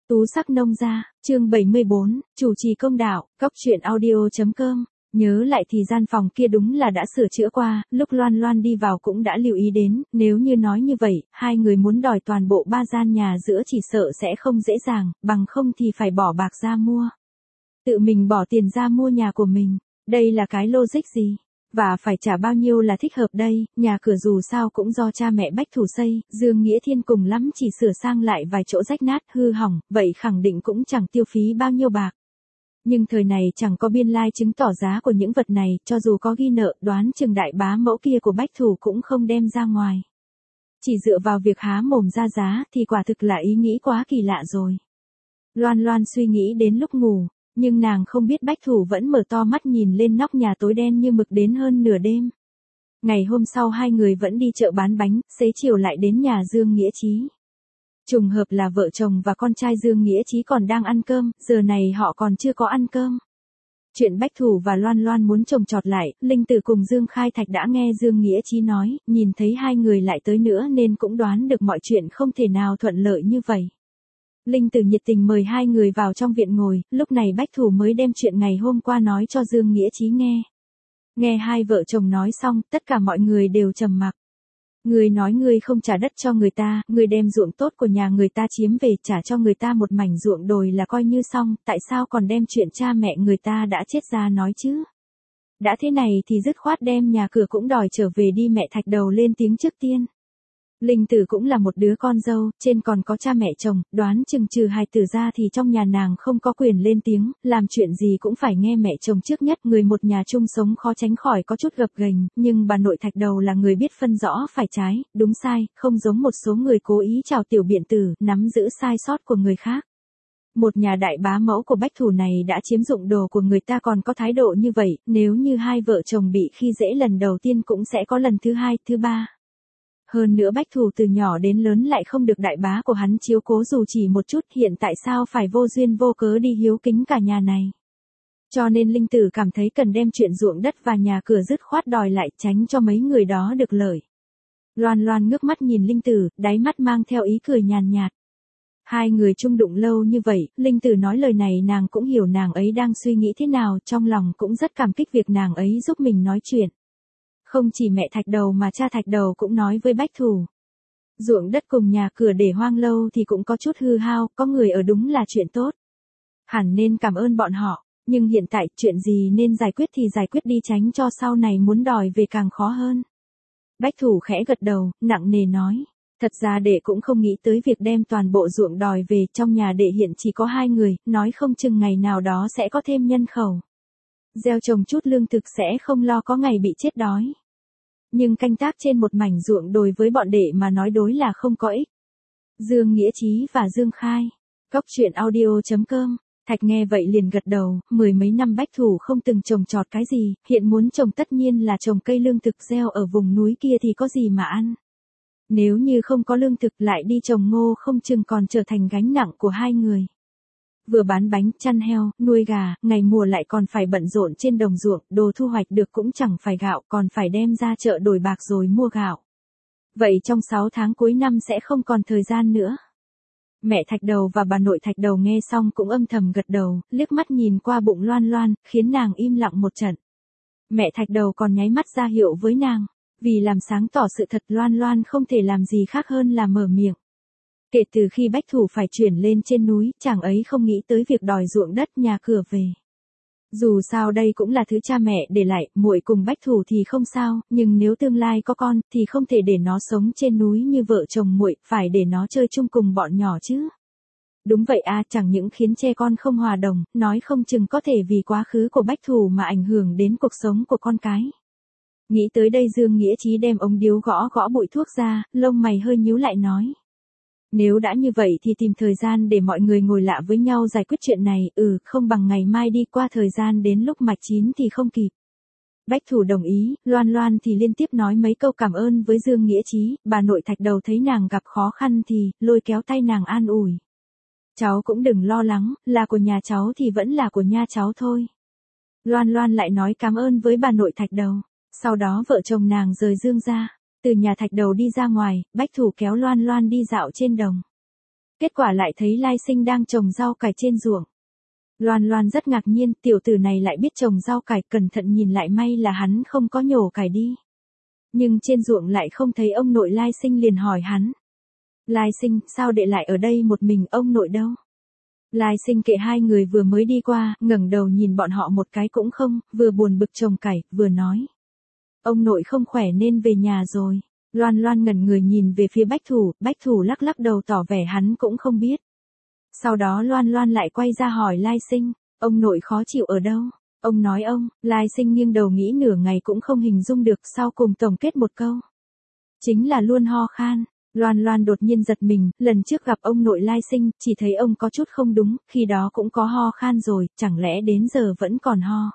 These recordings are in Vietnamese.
Tú sắc nông gia, chương 74, chủ trì công đạo, góc truyện audio.com. Nhớ lại thì gian phòng kia đúng là đã sửa chữa qua, lúc Loan Loan đi vào cũng đã lưu ý đến, nếu như nói như vậy, hai người muốn đòi toàn bộ 3 gian nhà giữa chỉ sợ sẽ không dễ dàng, bằng không thì phải bỏ bạc ra mua. Tự mình bỏ tiền ra mua nhà của mình, đây là cái logic gì? Và phải trả bao nhiêu là thích hợp đây, nhà cửa dù sao cũng do cha mẹ Bách Thủ xây, Dương Nghĩa Thiên cùng lắm chỉ sửa sang lại vài chỗ rách nát, hư hỏng, vậy khẳng định cũng chẳng tiêu phí bao nhiêu bạc. Nhưng thời này chẳng có biên lai chứng tỏ giá của những vật này, cho dù có ghi nợ, đoán chừng đại bá mẫu kia của Bách Thủ cũng không đem ra ngoài. Chỉ dựa vào việc há mồm ra giá thì quả thực là ý nghĩ quá kỳ lạ rồi. Loan Loan suy nghĩ đến lúc ngủ. Nhưng nàng không biết Bách Thủ vẫn mở to mắt nhìn lên nóc nhà tối đen như mực đến hơn nửa đêm. Ngày hôm sau hai người vẫn đi chợ bán bánh, xế chiều lại đến nhà Dương Nghĩa Chí. Trùng hợp là vợ chồng và con trai Dương Nghĩa Chí còn đang ăn cơm, giờ này họ còn chưa có ăn cơm. Chuyện Bách Thủ và Loan Loan muốn trồng trọt lại, Linh Tử cùng Dương Khai Thạch đã nghe Dương Nghĩa Chí nói, nhìn thấy hai người lại tới nữa nên cũng đoán được mọi chuyện không thể nào thuận lợi như vậy. Linh Tử nhiệt tình mời hai người vào trong viện ngồi, lúc này Bách Thủ mới đem chuyện ngày hôm qua nói cho Dương Nghĩa Chí nghe. Nghe hai vợ chồng nói xong, tất cả mọi người đều trầm mặc. Người nói người không trả đất cho người ta, người đem ruộng tốt của nhà người ta chiếm về trả cho người ta một mảnh ruộng đồi là coi như xong, tại sao còn đem chuyện cha mẹ người ta đã chết ra nói chứ? Đã thế này thì dứt khoát đem nhà cửa cũng đòi trở về đi, mẹ Thạch Đầu lên tiếng trước tiên. Linh Tử cũng là một đứa con dâu, trên còn có cha mẹ chồng, đoán chừng trừ hài tử ra thì trong nhà nàng không có quyền lên tiếng, làm chuyện gì cũng phải nghe mẹ chồng trước nhất, người một nhà chung sống khó tránh khỏi có chút gập ghềnh, nhưng bà nội Thạch Đầu là người biết phân rõ phải trái, đúng sai, không giống một số người cố ý trào tiểu biện tử, nắm giữ sai sót của người khác. Một nhà đại bá mẫu của Bách Thủ này đã chiếm dụng đồ của người ta còn có thái độ như vậy, nếu như hai vợ chồng bị khi dễ lần đầu tiên cũng sẽ có lần thứ hai, thứ ba. Hơn nữa Bách Thủ từ nhỏ đến lớn lại không được đại bá của hắn chiếu cố dù chỉ một chút, hiện tại sao phải vô duyên vô cớ đi hiếu kính cả nhà này. Cho nên Linh Tử cảm thấy cần đem chuyện ruộng đất và nhà cửa dứt khoát đòi lại, tránh cho mấy người đó được lợi. Loan Loan ngước mắt nhìn Linh Tử, đáy mắt mang theo ý cười nhàn nhạt. Hai người chung đụng lâu như vậy, Linh Tử nói lời này nàng cũng hiểu nàng ấy đang suy nghĩ thế nào, trong lòng cũng rất cảm kích việc nàng ấy giúp mình nói chuyện. Không chỉ mẹ Thạch Đầu mà cha Thạch Đầu cũng nói với Bách Thủ. Ruộng đất cùng nhà cửa để hoang lâu thì cũng có chút hư hao, có người ở đúng là chuyện tốt. Hẳn nên cảm ơn bọn họ, nhưng hiện tại chuyện gì nên giải quyết thì giải quyết đi, tránh cho sau này muốn đòi về càng khó hơn. Bách Thủ khẽ gật đầu, nặng nề nói. Thật ra đệ cũng không nghĩ tới việc đem toàn bộ ruộng đòi về, trong nhà đệ hiện chỉ có 2 người, nói không chừng ngày nào đó sẽ có thêm nhân khẩu. Gieo trồng chút lương thực sẽ không lo có ngày bị chết đói. Nhưng canh tác trên một mảnh ruộng đồi với bọn đệ mà nói đối là không có ích. Dương Nghĩa Chí và Dương Khai. Góc truyện audio.com. Thạch nghe vậy liền gật đầu, 10 mấy năm Bách Thủ không từng trồng trọt cái gì, hiện muốn trồng tất nhiên là trồng cây lương thực, gieo ở vùng núi kia thì có gì mà ăn. Nếu như không có lương thực lại đi trồng ngô không chừng còn trở thành gánh nặng của hai người. Vừa bán bánh, chăn heo, nuôi gà, ngày mùa lại còn phải bận rộn trên đồng ruộng, đồ thu hoạch được cũng chẳng phải gạo, còn phải đem ra chợ đổi bạc rồi mua gạo. Vậy trong 6 tháng cuối năm sẽ không còn thời gian nữa. Mẹ Thạch Đầu và bà nội Thạch Đầu nghe xong cũng âm thầm gật đầu, liếc mắt nhìn qua bụng Loan Loan, khiến nàng im lặng một trận. Mẹ Thạch Đầu còn nháy mắt ra hiệu với nàng, vì làm sáng tỏ sự thật Loan Loan không thể làm gì khác hơn là mở miệng. Kể từ khi Bách Thủ phải chuyển lên trên núi, chàng ấy không nghĩ tới việc đòi ruộng đất nhà cửa về. Dù sao đây cũng là thứ cha mẹ để lại, muội cùng Bách Thủ thì không sao, nhưng nếu tương lai có con, thì không thể để nó sống trên núi như vợ chồng muội, phải để nó chơi chung cùng bọn nhỏ chứ. Đúng vậy à, chẳng những khiến che con không hòa đồng, nói không chừng có thể vì quá khứ của Bách Thủ mà ảnh hưởng đến cuộc sống của con cái. Nghĩ tới đây Dương Nghĩa Chí đem ống điếu gõ gõ bụi thuốc ra, lông mày hơi nhíu lại nói. Nếu đã như vậy thì tìm thời gian để mọi người ngồi lạ với nhau giải quyết chuyện này, không bằng ngày mai đi, qua thời gian đến lúc mạch chín thì không kịp. Bách Thủ đồng ý, Loan Loan thì liên tiếp nói mấy câu cảm ơn với Dương Nghĩa Chí, bà nội Thạch Đầu thấy nàng gặp khó khăn thì lôi kéo tay nàng an ủi. Cháu cũng đừng lo lắng, là của nhà cháu thì vẫn là của nhà cháu thôi. Loan Loan lại nói cảm ơn với bà nội Thạch Đầu, sau đó vợ chồng nàng rời Dương ra. Từ nhà Thạch Đầu đi ra ngoài, Bách Thủ kéo Loan Loan đi dạo trên đồng. Kết quả lại thấy Lai Sinh đang trồng rau cải trên ruộng. Loan Loan rất ngạc nhiên, tiểu tử này lại biết trồng rau cải, cẩn thận nhìn lại may là hắn không có nhổ cải đi. Nhưng trên ruộng lại không thấy ông nội Lai Sinh, liền hỏi hắn. Lai Sinh, sao đệ lại ở đây một mình, ông nội đâu? Lai Sinh kệ hai người vừa mới đi qua, ngẩng đầu nhìn bọn họ một cái cũng không, vừa buồn bực trồng cải, vừa nói. Ông nội không khỏe nên về nhà rồi. Loan Loan ngẩn người nhìn về phía Bách Thủ lắc lắc đầu tỏ vẻ hắn cũng không biết. Sau đó Loan Loan lại quay ra hỏi Lai Sinh, ông nội khó chịu ở đâu? Ông nói ông, Lai Sinh nghiêng đầu nghĩ nửa ngày cũng không hình dung được, sau cùng tổng kết một câu. Chính là luôn ho khan. Loan Loan đột nhiên giật mình, lần trước gặp ông nội Lai Sinh, chỉ thấy ông có chút không đúng, khi đó cũng có ho khan rồi, chẳng lẽ đến giờ vẫn còn ho.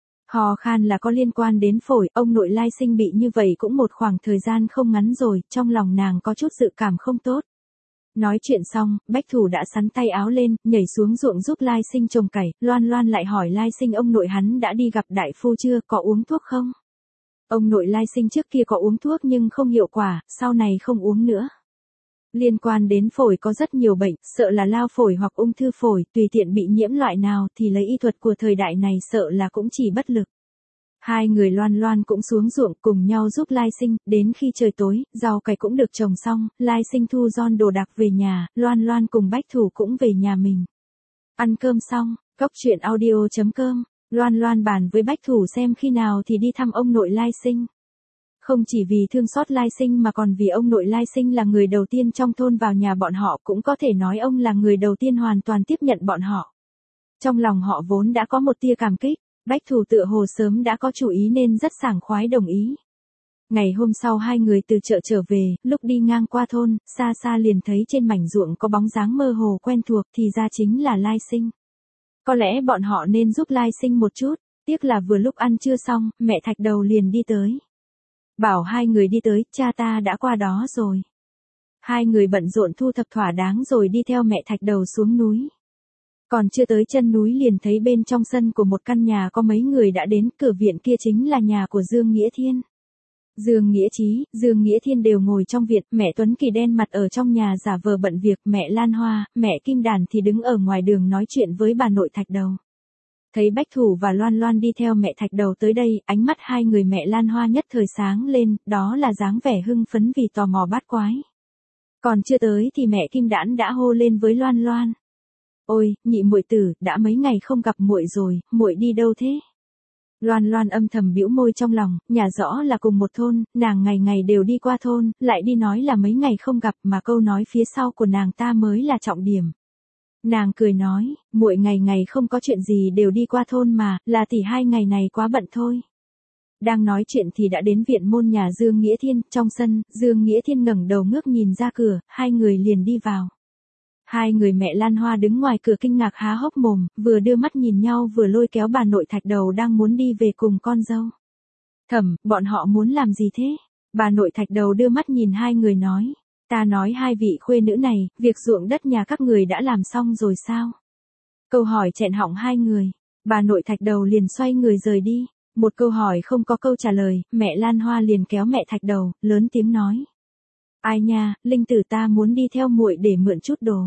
Ho khan là có liên quan đến phổi, ông nội Lai Sinh bị như vậy cũng một khoảng thời gian không ngắn rồi, trong lòng nàng có chút dự cảm không tốt. Nói chuyện xong, Bách Thủ đã sắn tay áo lên, nhảy xuống ruộng giúp Lai Sinh trồng cải, Loan Loan lại hỏi Lai Sinh ông nội hắn đã đi gặp đại phu chưa, có uống thuốc không? Ông nội Lai Sinh trước kia có uống thuốc nhưng không hiệu quả, sau này không uống nữa. Liên quan đến phổi có rất nhiều bệnh, sợ là lao phổi hoặc ung thư phổi, tùy tiện bị nhiễm loại nào thì lấy y thuật của thời đại này sợ là cũng chỉ bất lực. Hai người Loan Loan cũng xuống ruộng cùng nhau giúp Lai Sinh, đến khi trời tối, rau cải cũng được trồng xong, Lai Sinh thu gom đồ đạc về nhà, Loan Loan cùng Bách Thủ cũng về nhà mình. Ăn cơm xong, coctruyện.audio.com, Loan Loan bàn với Bách Thủ xem khi nào thì đi thăm ông nội Lai Sinh. Không chỉ vì thương xót Lai Sinh mà còn vì ông nội Lai Sinh là người đầu tiên trong thôn vào nhà bọn họ, cũng có thể nói ông là người đầu tiên hoàn toàn tiếp nhận bọn họ. Trong lòng họ vốn đã có một tia cảm kích, Bách Thủ tựa hồ sớm đã có chủ ý nên rất sảng khoái đồng ý. Ngày hôm sau hai người từ chợ trở về, lúc đi ngang qua thôn, xa xa liền thấy trên mảnh ruộng có bóng dáng mơ hồ quen thuộc, thì ra chính là Lai Sinh. Có lẽ bọn họ nên giúp Lai Sinh một chút, tiếc là vừa lúc ăn trưa xong, mẹ Thạch Đầu liền đi tới. Bảo hai người đi tới, cha ta đã qua đó rồi. Hai người bận rộn thu thập thỏa đáng rồi đi theo mẹ Thạch Đầu xuống núi. Còn chưa tới chân núi liền thấy bên trong sân của một căn nhà có mấy người đã đến, cửa viện kia chính là nhà của Dương Nghĩa Thiên. Dương Nghĩa Chí, Dương Nghĩa Thiên đều ngồi trong viện, mẹ Tuấn Kỳ đen mặt ở trong nhà giả vờ bận việc, mẹ Lan Hoa, mẹ Kim Đàn thì đứng ở ngoài đường nói chuyện với bà nội Thạch Đầu. Thấy Bách Thủ và Loan Loan đi theo mẹ Thạch Đầu tới đây, ánh mắt hai người mẹ Lan Hoa nhất thời sáng lên, đó là dáng vẻ hưng phấn vì tò mò bát quái. Còn chưa tới thì mẹ Kim Đãn đã hô lên với Loan Loan. Ôi, nhị muội tử, đã mấy ngày không gặp muội rồi, muội đi đâu thế? Loan Loan âm thầm bĩu môi trong lòng, nhà rõ là cùng một thôn, nàng ngày ngày đều đi qua thôn, lại đi nói là mấy ngày không gặp mà câu nói phía sau của nàng ta mới là trọng điểm. Nàng cười nói, muội ngày ngày không có chuyện gì đều đi qua thôn mà, là tỷ hai ngày này quá bận thôi. Đang nói chuyện thì đã đến viện môn nhà Dương Nghĩa Thiên, trong sân, Dương Nghĩa Thiên ngẩng đầu ngước nhìn ra cửa, hai người liền đi vào. Hai người mẹ Lan Hoa đứng ngoài cửa kinh ngạc há hốc mồm, vừa đưa mắt nhìn nhau vừa lôi kéo bà nội Thạch Đầu đang muốn đi về cùng con dâu. Thẩm, bọn họ muốn làm gì thế? Bà nội Thạch Đầu đưa mắt nhìn hai người nói. Ta nói hai vị khuê nữ này, việc ruộng đất nhà các người đã làm xong rồi sao? Câu hỏi chẹn họng hai người. Bà nội Thạch Đầu liền xoay người rời đi. Một câu hỏi không có câu trả lời, mẹ Lan Hoa liền kéo mẹ Thạch Đầu, lớn tiếng nói. Ai nha, Linh tử ta muốn đi theo muội để mượn chút đồ.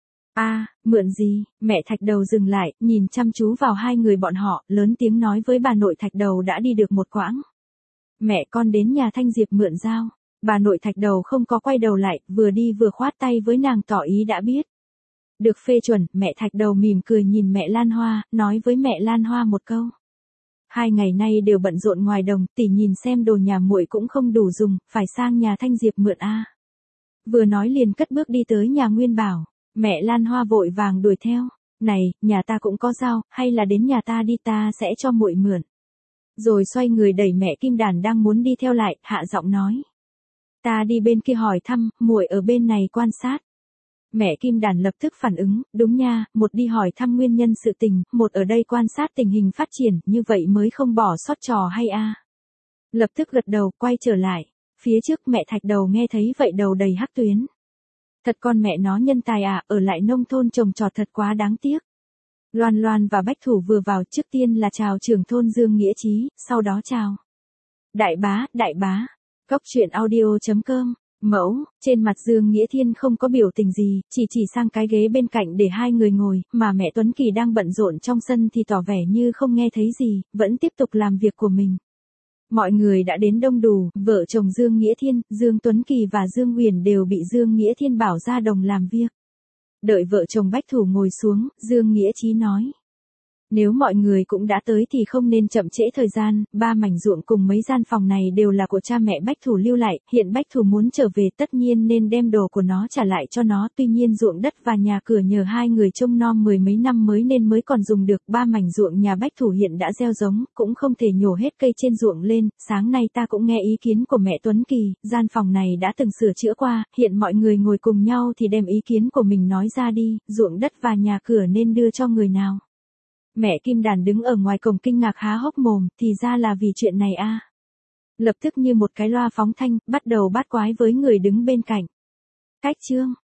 Mượn gì? Mẹ Thạch Đầu dừng lại, nhìn chăm chú vào hai người bọn họ, lớn tiếng nói với bà nội Thạch Đầu đã đi được một quãng. Mẹ con đến nhà Thanh Diệp mượn dao. Bà nội Thạch Đầu không có quay đầu lại, vừa đi vừa khoát tay với nàng tỏ ý đã biết. Được phê chuẩn, mẹ Thạch Đầu mỉm cười nhìn mẹ Lan Hoa, nói với mẹ Lan Hoa một câu. Hai ngày nay đều bận rộn ngoài đồng, tỷ nhìn xem đồ nhà muội cũng không đủ dùng, phải sang nhà Thanh Diệp mượn a. Vừa nói liền cất bước đi tới nhà Nguyên Bảo, mẹ Lan Hoa vội vàng đuổi theo. Này, nhà ta cũng có dao, hay là đến nhà ta đi ta sẽ cho muội mượn. Rồi xoay người đẩy mẹ Kim Đàn đang muốn đi theo lại, hạ giọng nói. Ta đi bên kia hỏi thăm, muội ở bên này quan sát. Mẹ Kim Đàn lập tức phản ứng, đúng nha, một đi hỏi thăm nguyên nhân sự tình, một ở đây quan sát tình hình phát triển, như vậy mới không bỏ sót trò hay a. Lập tức gật đầu, quay trở lại. Phía trước mẹ Thạch Đầu nghe thấy vậy đầu đầy hắc tuyến. Thật con mẹ nó nhân tài à, ở lại nông thôn trồng trọt thật quá đáng tiếc. Loan Loan và Bách Thủ vừa vào, trước tiên là chào trưởng thôn Dương Nghĩa Chí, sau đó chào. Đại bá, coctruyện.audio.com Mẫu, trên mặt Dương Nghĩa Thiên không có biểu tình gì, chỉ sang cái ghế bên cạnh để hai người ngồi, mà mẹ Tuấn Kỳ đang bận rộn trong sân thì tỏ vẻ như không nghe thấy gì, vẫn tiếp tục làm việc của mình. Mọi người đã đến đông đủ, vợ chồng Dương Nghĩa Thiên, Dương Tuấn Kỳ và Dương Huyền đều bị Dương Nghĩa Thiên bảo ra đồng làm việc. Đợi vợ chồng Bách Thủ ngồi xuống, Dương Nghĩa Chí nói. Nếu mọi người cũng đã tới thì không nên chậm trễ thời gian, 3 mảnh ruộng cùng mấy gian phòng này đều là của cha mẹ Bách Thủ lưu lại, hiện Bách Thủ muốn trở về tất nhiên nên đem đồ của nó trả lại cho nó, tuy nhiên ruộng đất và nhà cửa nhờ hai người trông nom 10 mấy năm mới còn dùng được, 3 mảnh ruộng nhà Bách Thủ hiện đã gieo giống, cũng không thể nhổ hết cây trên ruộng lên, sáng nay ta cũng nghe ý kiến của mẹ Tuấn Kỳ, gian phòng này đã từng sửa chữa qua, hiện mọi người ngồi cùng nhau thì đem ý kiến của mình nói ra đi, ruộng đất và nhà cửa nên đưa cho người nào. Mẹ Kim Đàn đứng ở ngoài cổng kinh ngạc há hốc mồm, thì ra là vì chuyện này a. Lập tức như một cái loa phóng thanh, bắt đầu bát quái với người đứng bên cạnh. Cách chương